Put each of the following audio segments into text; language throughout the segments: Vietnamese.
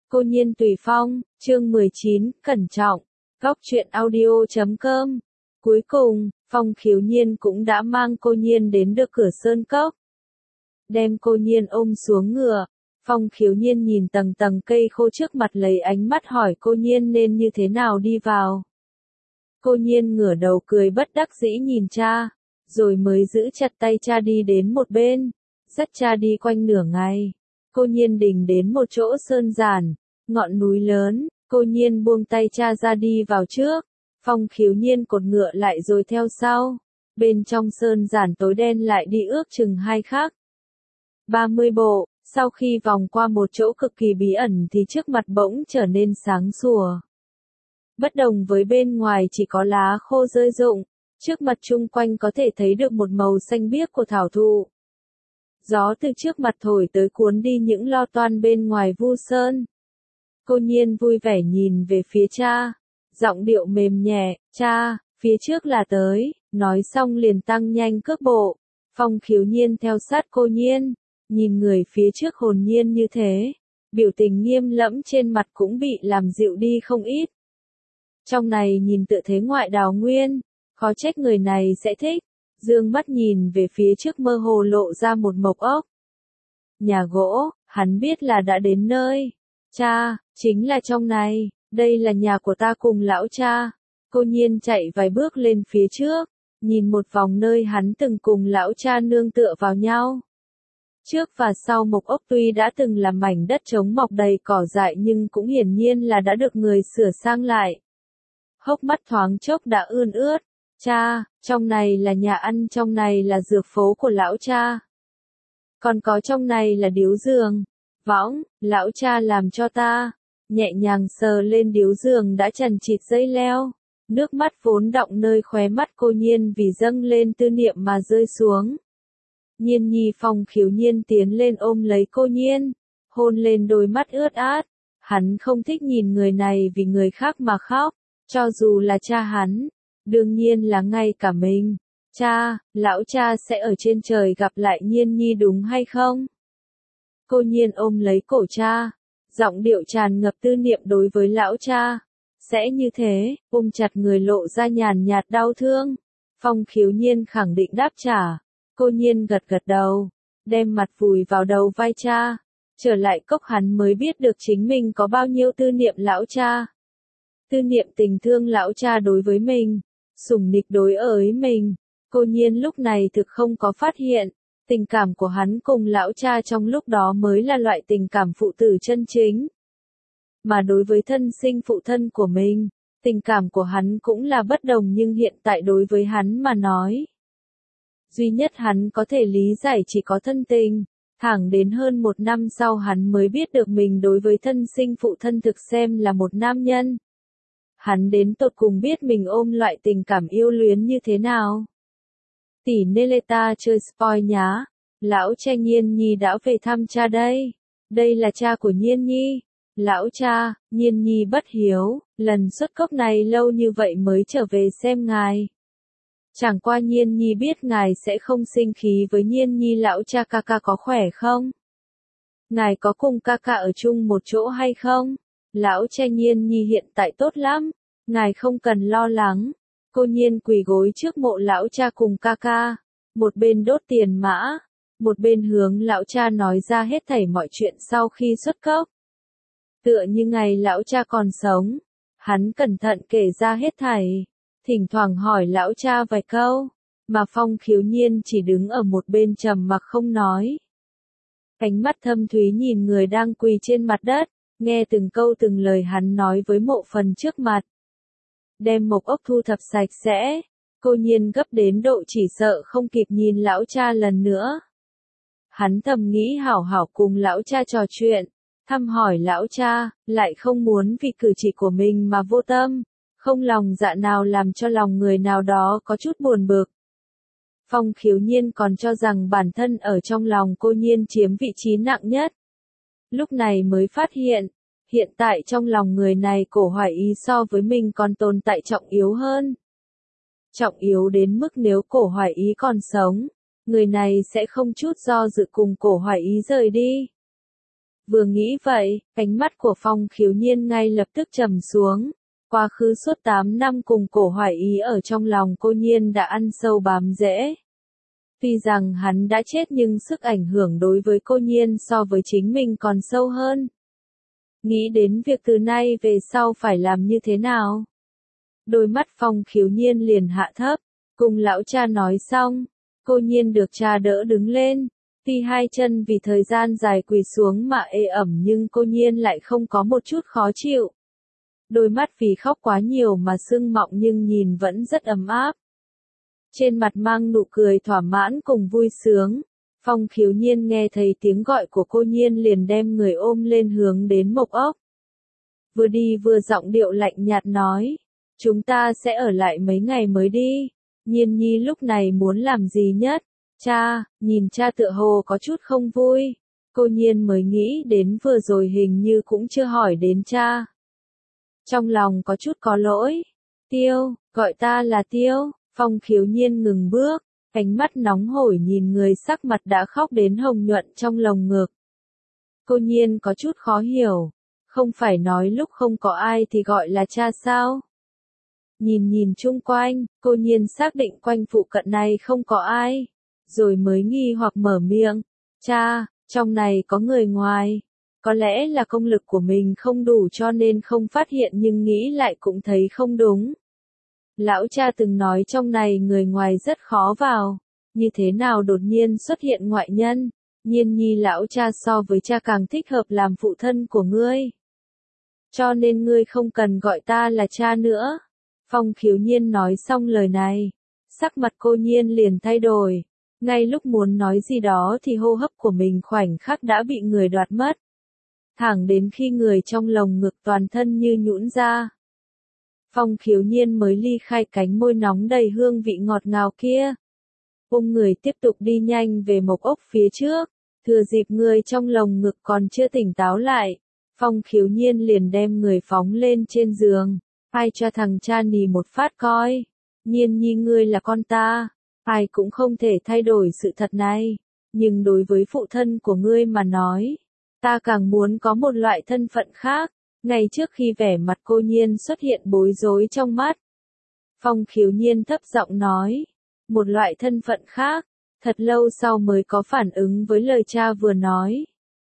Cô Nhiên Tùy Phong, chương 19, cẩn trọng. Góc truyện audio.com. Cuối cùng, Phong Khiếu Nhiên cũng đã mang cô Nhiên đến được cửa sơn cốc. Đem cô Nhiên ôm xuống ngựa, Phong Khiếu Nhiên nhìn tầng tầng cây khô trước mặt lấy ánh mắt hỏi cô Nhiên nên như thế nào đi vào. Cô Nhiên ngửa đầu cười bất đắc dĩ nhìn cha, rồi mới giữ chặt tay cha đi đến một bên, dắt cha đi quanh nửa ngày. Cô Nhiên đình đến một chỗ sơn giản, ngọn núi lớn, cô Nhiên buông tay cha ra đi vào trước, Phong Khiếu Nhiên cột ngựa lại rồi theo sau. Bên trong sơn giản tối đen lại đi ước chừng 2 khắc 30 bộ, sau khi vòng qua một chỗ cực kỳ bí ẩn thì trước mặt bỗng trở nên sáng sủa. Bất đồng với bên ngoài chỉ có lá khô rơi rụng, trước mặt chung quanh có thể thấy được một màu xanh biếc của thảo thụ. Gió từ trước mặt thổi tới cuốn đi những lo toan bên ngoài vu sơn. Cô Nhiên vui vẻ nhìn về phía cha, giọng điệu mềm nhẹ, cha, phía trước là tới, nói xong liền tăng nhanh cước bộ. Phong Khiếu Nhiên theo sát cô Nhiên, nhìn người phía trước hồn nhiên như thế, biểu tình nghiêm lẫm trên mặt cũng bị làm dịu đi không ít. Trong này nhìn tựa thế ngoại đào nguyên, khó trách người này sẽ thích. Dương mắt nhìn về phía trước mơ hồ lộ ra một mộc ốc. Nhà gỗ, hắn biết là đã đến nơi. Cha, chính là trong này, đây là nhà của ta cùng lão cha. Cô Nhiên chạy vài bước lên phía trước, nhìn một vòng nơi hắn từng cùng lão cha nương tựa vào nhau. Trước và sau mộc ốc tuy đã từng là mảnh đất trống mọc đầy cỏ dại nhưng cũng hiển nhiên là đã được người sửa sang lại. Hốc mắt thoáng chốc đã ươn ướt. Cha, trong này là nhà ăn, trong này là dược phố của lão cha. Còn có trong này là điếu giường, võng, lão cha làm cho ta. Nhẹ nhàng sờ lên điếu giường đã chằng chịt dây leo. Nước mắt vốn đọng nơi khóe mắt cô Nhiên vì dâng lên tư niệm mà rơi xuống. Nhiên nhi. Phong Khiếu Nhiên tiến lên ôm lấy cô Nhiên, hôn lên đôi mắt ướt át. Hắn không thích nhìn người này vì người khác mà khóc, cho dù là cha hắn. Đương nhiên là ngay cả mình. Cha, lão cha sẽ ở trên trời gặp lại Nhiên nhi đúng hay không? Cô Nhiên ôm lấy cổ cha, giọng điệu tràn ngập tư niệm đối với lão cha. Sẽ như thế, ôm chặt người lộ ra nhàn nhạt đau thương. Phong Khiếu Nhiên khẳng định đáp trả. Cô Nhiên gật gật đầu, đem mặt vùi vào đầu vai cha. Trở lại cốc hắn mới biết được chính mình có bao nhiêu tư niệm lão cha. Tư niệm tình thương lão cha đối với mình, sủng nịch đối với mình. Cô Nhiên lúc này thực không có phát hiện, tình cảm của hắn cùng lão cha trong lúc đó mới là loại tình cảm phụ tử chân chính. Mà đối với thân sinh phụ thân của mình, tình cảm của hắn cũng là bất đồng nhưng hiện tại đối với hắn mà nói. Duy nhất hắn có thể lý giải chỉ có thân tình, thẳng đến hơn 1 năm sau hắn mới biết được mình đối với thân sinh phụ thân thực xem là một nam nhân. Hắn đến tột cùng biết mình ôm loại tình cảm yêu luyến như thế nào. Tỷ Neleta chơi spoil nhá. Lão cha Nhiên nhi đã về thăm cha đây. Đây là cha của Nhiên nhi. Lão cha, Nhiên nhi bất hiếu, lần xuất cốc này lâu như vậy mới trở về xem ngài. Chẳng qua Nhiên nhi biết ngài sẽ không sinh khí với Nhiên nhi. Lão cha ca ca có khỏe không? Ngài có cùng ca ca ở chung một chỗ hay không? Lão cha Nhiên nhi hiện tại tốt lắm, ngài không cần lo lắng. Cô Nhiên quỳ gối trước mộ lão cha cùng ca ca, một bên đốt tiền mã, một bên hướng lão cha nói ra hết thảy mọi chuyện sau khi xuất cốc. Tựa như ngày lão cha còn sống, hắn cẩn thận kể ra hết thảy, thỉnh thoảng hỏi lão cha vài câu, mà Phong Khiếu Nhiên chỉ đứng ở một bên trầm mặc không nói. Ánh mắt thâm thúy nhìn người đang quỳ trên mặt đất, nghe từng câu từng lời hắn nói với mộ phần trước mặt. Đem mộc ốc thu thập sạch sẽ, cô Nhiên gấp đến độ chỉ sợ không kịp nhìn lão cha lần nữa. Hắn thầm nghĩ hảo hảo cùng lão cha trò chuyện, thăm hỏi lão cha, lại không muốn vì cử chỉ của mình mà vô tâm, không lòng dạ nào làm cho lòng người nào đó có chút buồn bực. Phong Khiếu Nhiên còn cho rằng bản thân ở trong lòng cô Nhiên chiếm vị trí nặng nhất. Lúc này mới phát hiện tại trong lòng người này Cổ Hoài Ý so với mình còn tồn tại trọng yếu hơn. Trọng yếu đến mức nếu Cổ Hoài Ý còn sống, người này sẽ không chút do dự cùng Cổ Hoài Ý rời đi. Vừa nghĩ vậy, ánh mắt của Phong Khiếu Nhiên ngay lập tức trầm xuống. Quá khứ suốt 8 năm cùng Cổ Hoài Ý ở trong lòng cô Nhiên đã ăn sâu bám rễ. Tuy rằng hắn đã chết nhưng sức ảnh hưởng đối với cô Nhiên so với chính mình còn sâu hơn. Nghĩ đến việc từ nay về sau phải làm như thế nào. Đôi mắt Phong Khiếu Nhiên liền hạ thấp, cùng lão cha nói xong, cô Nhiên được cha đỡ đứng lên. Tuy hai chân vì thời gian dài quỳ xuống mà ê ẩm nhưng cô Nhiên lại không có một chút khó chịu. Đôi mắt vì khóc quá nhiều mà sưng mọng nhưng nhìn vẫn rất ấm áp. Trên mặt mang nụ cười thỏa mãn cùng vui sướng. Phong Khiếu Nhiên nghe thấy tiếng gọi của cô Nhiên liền đem người ôm lên hướng đến Mộc Ốc. Vừa đi vừa giọng điệu lạnh nhạt nói, chúng ta sẽ ở lại mấy ngày mới đi. Nhiên Nhi lúc này muốn làm gì nhất? Cha, nhìn cha tựa hồ có chút không vui. Cô Nhiên mới nghĩ đến vừa rồi hình như cũng chưa hỏi đến cha. Trong lòng có chút có lỗi. Tiêu, gọi ta là Tiêu. Phong Khiếu Nhiên ngừng bước, ánh mắt nóng hổi nhìn người sắc mặt đã khóc đến hồng nhuận trong lồng ngực. Cô Nhiên có chút khó hiểu, không phải nói lúc không có ai thì gọi là cha sao? Nhìn chung quanh, cô Nhiên xác định quanh phụ cận này không có ai, rồi mới nghi hoặc mở miệng, cha, trong này có người ngoài. Có lẽ là công lực của mình không đủ cho nên không phát hiện nhưng nghĩ lại cũng thấy không đúng. Lão cha từng nói trong này người ngoài rất khó vào, như thế nào đột nhiên xuất hiện ngoại nhân, Nhiên Nhi lão cha so với cha càng thích hợp làm phụ thân của ngươi. Cho nên ngươi không cần gọi ta là cha nữa. Phong Khiếu Nhiên nói xong lời này, sắc mặt cô Nhiên liền thay đổi, ngay lúc muốn nói gì đó thì hô hấp của mình khoảnh khắc đã bị người đoạt mất. Thẳng đến khi người trong lồng ngực toàn thân như nhũn ra. Phong Khiếu Nhiên mới ly khai cánh môi nóng đầy hương vị ngọt ngào kia. Người tiếp tục đi nhanh về Mộc Ốc phía trước, thừa dịp người trong lồng ngực còn chưa tỉnh táo lại. Phong Khiếu Nhiên liền đem người phóng lên trên giường, ai cho thằng cha nì một phát coi. Nhiên Nhi ngươi là con ta, ai cũng không thể thay đổi sự thật này, nhưng đối với phụ thân của ngươi mà nói, ta càng muốn có một loại thân phận khác. Ngay trước khi vẻ mặt cô Nhiên xuất hiện bối rối trong mắt, Phong Khiếu Nhiên thấp giọng nói, một loại thân phận khác, thật lâu sau mới có phản ứng với lời cha vừa nói.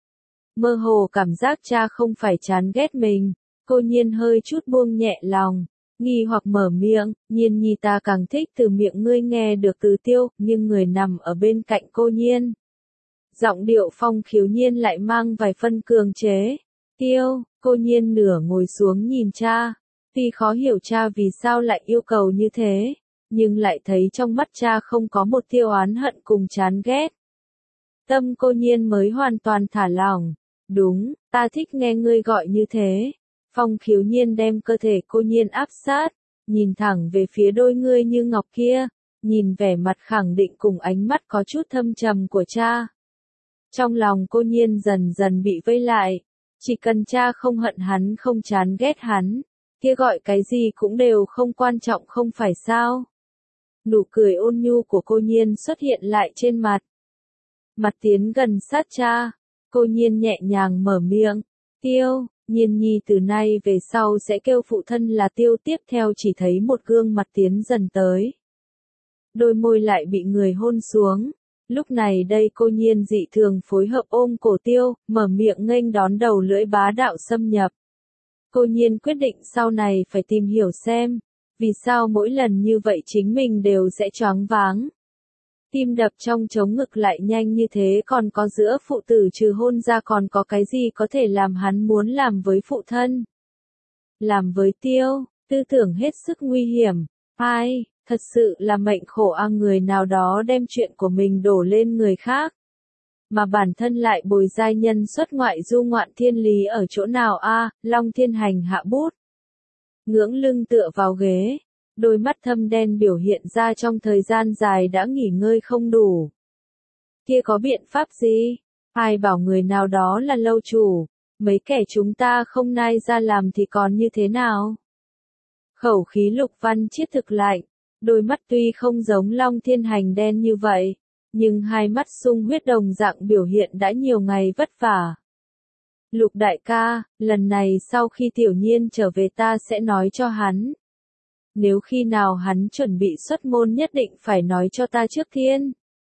Mơ hồ cảm giác cha không phải chán ghét mình, cô Nhiên hơi chút buông nhẹ lòng, nghi hoặc mở miệng, Nhiên Nhi ta càng thích từ miệng ngươi nghe được từ Tiêu, nhưng người nằm ở bên cạnh cô Nhiên. Giọng điệu Phong Khiếu Nhiên lại mang vài phân cường chế. Tiêu, cô Nhiên nửa ngồi xuống nhìn cha, tuy khó hiểu cha vì sao lại yêu cầu như thế, nhưng lại thấy trong mắt cha không có một tia oán hận cùng chán ghét. Tâm cô Nhiên mới hoàn toàn thả lỏng, đúng, ta thích nghe ngươi gọi như thế. Phong Khiếu Nhiên đem cơ thể cô Nhiên áp sát, nhìn thẳng về phía đôi ngươi như ngọc kia, nhìn vẻ mặt khẳng định cùng ánh mắt có chút thâm trầm của cha. Trong lòng cô Nhiên dần dần bị vây lại. Chỉ cần cha không hận hắn không chán ghét hắn, kia gọi cái gì cũng đều không quan trọng không phải sao. Nụ cười ôn nhu của cô Nhiên xuất hiện lại trên mặt. Mặt tiến gần sát cha, cô Nhiên nhẹ nhàng mở miệng, Tiêu, Nhiên Nhi từ nay về sau sẽ kêu phụ thân là Tiêu. Tiếp theo chỉ thấy một gương mặt tiến dần tới. Đôi môi lại bị người hôn xuống. Lúc này đây cô Nhiên dị thường phối hợp ôm cổ Tiêu, mở miệng nghênh đón đầu lưỡi bá đạo xâm nhập. Cô Nhiên quyết định sau này phải tìm hiểu xem, vì sao mỗi lần như vậy chính mình đều sẽ choáng váng. Tim đập trong trống ngực lại nhanh như thế còn có giữa phụ tử trừ hôn ra còn có cái gì có thể làm hắn muốn làm với phụ thân. Làm với Tiêu, tư tưởng hết sức nguy hiểm, ai? Thật sự là mệnh khổ người nào đó đem chuyện của mình đổ lên người khác. Mà bản thân lại bồi giai nhân xuất ngoại du ngoạn thiên lý ở chỗ nào Long Thiên Hành hạ bút. Ngưỡng lưng tựa vào ghế, đôi mắt thâm đen biểu hiện ra trong thời gian dài đã nghỉ ngơi không đủ. Kia có biện pháp gì? Ai bảo người nào đó là lâu chủ, mấy kẻ chúng ta không nai ra làm thì còn như thế nào? Khẩu khí Lục Văn Chiết thực lạnh. Đôi mắt tuy không giống Long Thiên Hành đen như vậy, nhưng hai mắt sung huyết đồng dạng biểu hiện đã nhiều ngày vất vả. Lục đại ca, lần này sau khi Tiểu Nhiên trở về ta sẽ nói cho hắn. Nếu khi nào hắn chuẩn bị xuất môn nhất định phải nói cho ta trước tiên.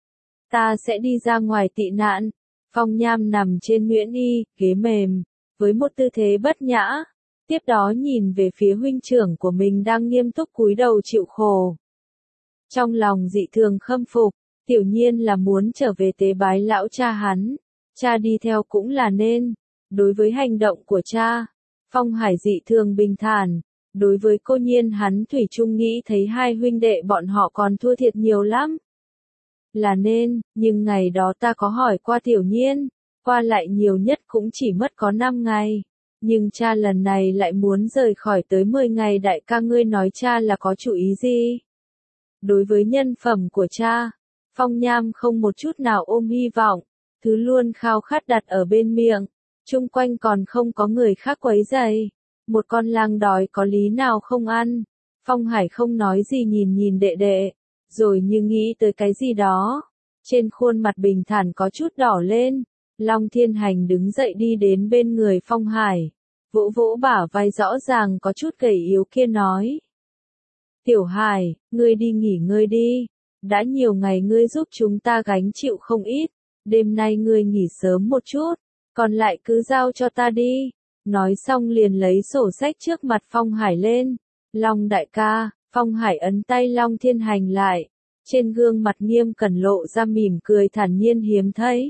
Ta sẽ đi ra ngoài tị nạn. Phong Nham nằm trên nhuyễn y, ghế mềm, với một tư thế bất nhã. Tiếp đó nhìn về phía huynh trưởng của mình đang nghiêm túc cúi đầu chịu khổ. Trong lòng dị thường khâm phục, Tiểu Nhiên là muốn trở về tế bái lão cha hắn. Cha đi theo cũng là nên. Đối với hành động của cha, Phong Hải dị thường bình thản. Đối với cô Nhiên hắn thủy chung nghĩ thấy hai huynh đệ bọn họ còn thua thiệt nhiều lắm. Là nên, nhưng ngày đó ta có hỏi qua Tiểu Nhiên, qua lại nhiều nhất cũng chỉ mất có 5 ngày. Nhưng cha lần này lại muốn rời khỏi tới 10 ngày, đại ca ngươi nói cha là có chủ ý gì? Đối với nhân phẩm của cha, Phong Nham không một chút nào ôm hy vọng, thứ luôn khao khát đặt ở bên miệng, chung quanh còn không có người khác quấy rầy. Một con lang đói có lý nào không ăn? Phong Hải không nói gì nhìn nhìn đệ đệ, rồi như nghĩ tới cái gì đó. Trên khuôn mặt bình thản có chút đỏ lên, Long Thiên Hành đứng dậy đi đến bên người Phong Hải, vỗ vỗ bả vai rõ ràng có chút gầy yếu kia nói. Tiểu Hải, ngươi đi nghỉ ngơi đi, đã nhiều ngày ngươi giúp chúng ta gánh chịu không ít, đêm nay ngươi nghỉ sớm một chút, còn lại cứ giao cho ta đi. Nói xong liền lấy sổ sách trước mặt Phong Hải lên. Long đại ca, Phong Hải ấn tay Long Thiên Hành lại. Trên gương mặt nghiêm cẩn lộ ra mỉm cười thản nhiên hiếm thấy.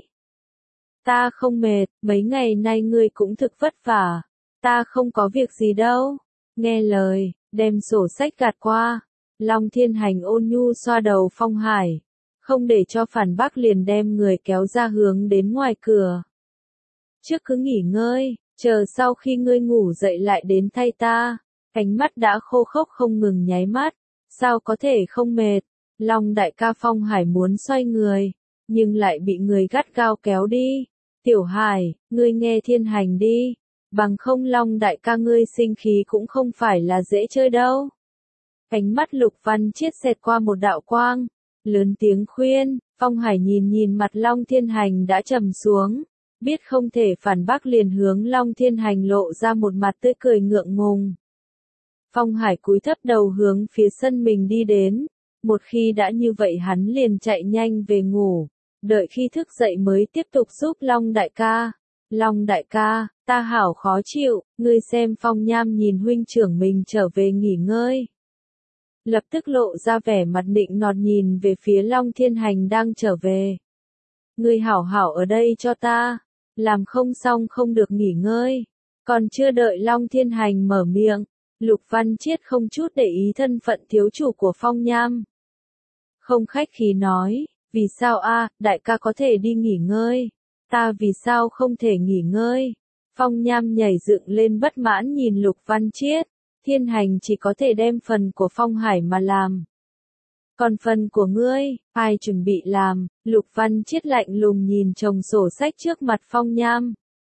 Ta không mệt, mấy ngày nay ngươi cũng thực vất vả. Ta không có việc gì đâu. Nghe lời, đem sổ sách gạt qua. Long Thiên Hành ôn nhu xoa đầu Phong Hải. Không để cho phản bác liền đem người kéo ra hướng đến ngoài cửa. Trước cứ nghỉ ngơi. Chờ sau khi ngươi ngủ dậy lại đến thay ta. Ánh mắt đã khô khốc không ngừng nháy mắt. Sao có thể không mệt? Long đại ca Phong Hải muốn xoay người, nhưng lại bị người gắt gao kéo đi. Tiểu Hải, ngươi nghe Thiên Hành đi. Bằng không Long đại ca ngươi sinh khí cũng không phải là dễ chơi đâu. Ánh mắt Lục Văn Chiết xẹt qua một đạo quang. Lớn tiếng khuyên. Phong Hải nhìn nhìn mặt Long Thiên Hành đã trầm xuống. Biết không thể phản bác liền hướng Long Thiên Hành lộ ra một mặt tươi cười ngượng ngùng. Phong Hải cúi thấp đầu hướng phía sân mình đi đến. Một khi đã như vậy hắn liền chạy nhanh về ngủ. Đợi khi thức dậy mới tiếp tục giúp Long đại ca. Long đại ca, ta hảo khó chịu, ngươi xem Phong Nham nhìn huynh trưởng mình trở về nghỉ ngơi. Lập tức lộ ra vẻ mặt nịnh nọt nhìn về phía Long Thiên Hành đang trở về. Ngươi hảo hảo ở đây cho ta. Làm không xong không được nghỉ ngơi. Còn chưa đợi Long Thiên Hành mở miệng, Lục Văn Chiết không chút để ý thân phận thiếu chủ của Phong Nham. Không khách khí nói, vì sao đại ca có thể đi nghỉ ngơi, ta vì sao không thể nghỉ ngơi? Phong Nham nhảy dựng lên bất mãn nhìn Lục Văn Chiết, Thiên Hành chỉ có thể đem phần của Phong Hải mà làm. Còn phần của ngươi, ai chuẩn bị làm? Lục Văn Chiết lạnh lùng nhìn chồng sổ sách trước mặt Phong Nham.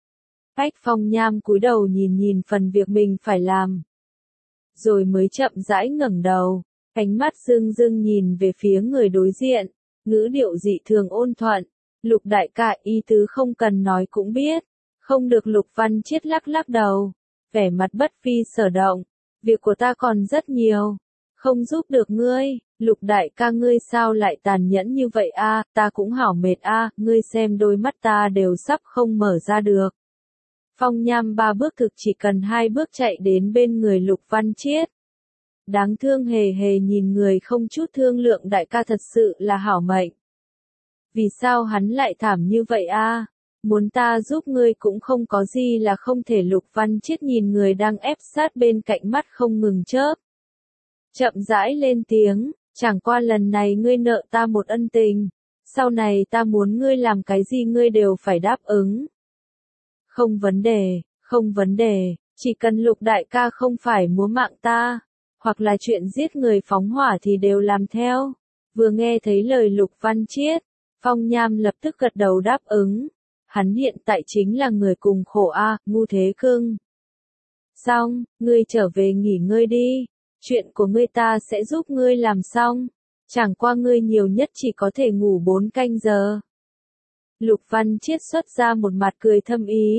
Phong Nham cúi đầu nhìn nhìn phần việc mình phải làm. Rồi mới chậm rãi ngẩng đầu, ánh mắt rưng rưng nhìn về phía người đối diện, ngữ điệu dị thường ôn thuận. Lục đại ca ý tứ không cần nói cũng biết. Không được. Lục Văn Chiết lắc lắc đầu, vẻ mặt bất vi sở động. Việc của ta còn rất nhiều, không giúp được ngươi. Lục đại ca ngươi sao lại tàn nhẫn như vậy ta cũng hảo mệt ngươi xem đôi mắt ta đều sắp không mở ra được. Phong Nham 3 bước thực chỉ cần 2 bước chạy đến bên người Lục Văn Chiết. Đáng thương hề hề nhìn người không chút thương lượng đại ca thật sự là hảo mệnh. Vì sao hắn lại thảm như vậy Muốn ta giúp ngươi cũng không có gì là không thể. Lục Văn Chiết nhìn người đang ép sát bên cạnh mắt không ngừng chớp. Chậm rãi lên tiếng, chẳng qua lần này ngươi nợ ta một ân tình, sau này ta muốn ngươi làm cái gì ngươi đều phải đáp ứng. Không vấn đề, không vấn đề, chỉ cần Lục đại ca không phải múa mạng ta, hoặc là chuyện giết người phóng hỏa thì đều làm theo. Vừa nghe thấy lời Lục Văn Chiết, Phong Nham lập tức gật đầu đáp ứng. Hắn hiện tại chính là người cùng khổ ngu thế cưng. Xong, ngươi trở về nghỉ ngơi đi. Chuyện của ngươi ta sẽ giúp ngươi làm xong. Chẳng qua ngươi nhiều nhất chỉ có thể ngủ 4 canh giờ. Lục Văn Chiết xuất ra một mặt cười thâm ý.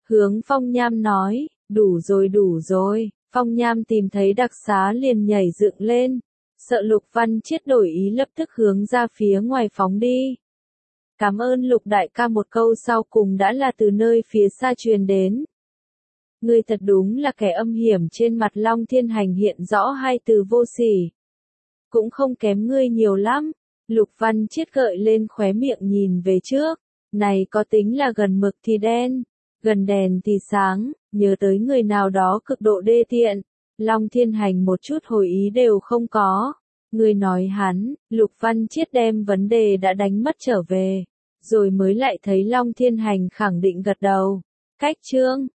Hướng Phong Nham nói, đủ rồi. Phong Nham tìm thấy đặc xá liền nhảy dựng lên, sợ Lục Văn Chiết đổi ý lập tức hướng ra phía ngoài phóng đi. Cảm ơn Lục đại ca, một câu sau cùng đã là từ nơi phía xa truyền đến. Ngươi thật đúng là kẻ âm hiểm, trên mặt Long Thiên Hành hiện rõ hai từ vô sỉ. Cũng không kém ngươi nhiều lắm. Lục Văn Chiết gợi lên khóe miệng nhìn về trước. Này có tính là gần mực thì đen, gần đèn thì sáng, nhớ tới người nào đó cực độ đê tiện. Long Thiên Hành một chút hồi ý đều không có. Ngươi nói hắn, Lục Văn Chiết đem vấn đề đã đánh mất trở về. Rồi mới lại thấy Long Thiên Hành khẳng định gật đầu. Cách chương